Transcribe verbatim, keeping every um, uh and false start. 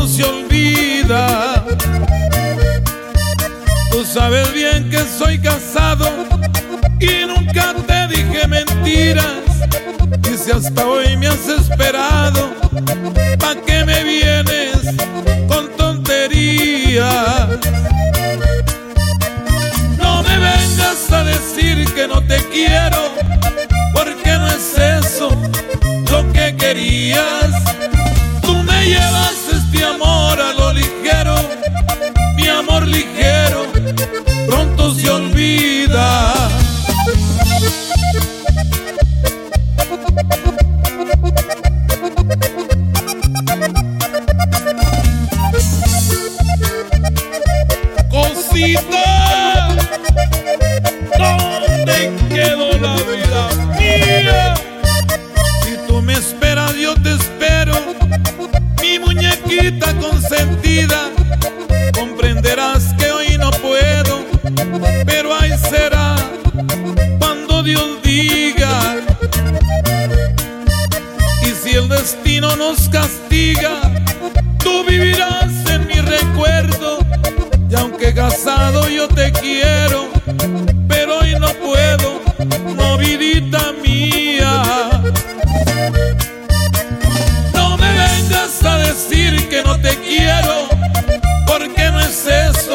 pronto se olvida. Tú sabes bien que soy casado y nunca te dije mentiras. Y si hasta hoy me has esperado, ¿pa' qué me vienes con tonterías? No me vengas a decir que no te quiero, porque no es eso lo que querías. Tú me llevas este amor a lo ligero, mi amor ligero pronto se olvida. Cosita, ¿dónde quedó la vida mía? Si tú me esperas, yo te espero, mi muñequita consentida. Comprenderás que hoy no puedo, pero ahí será cuando Dios diga. Y si el destino nos castiga, tú vivirás en mi recuerdo. Y aunque casado yo te quiero, pero hoy no puedo, no, vidita mía. No me vengas a decir que no te quiero, porque no es eso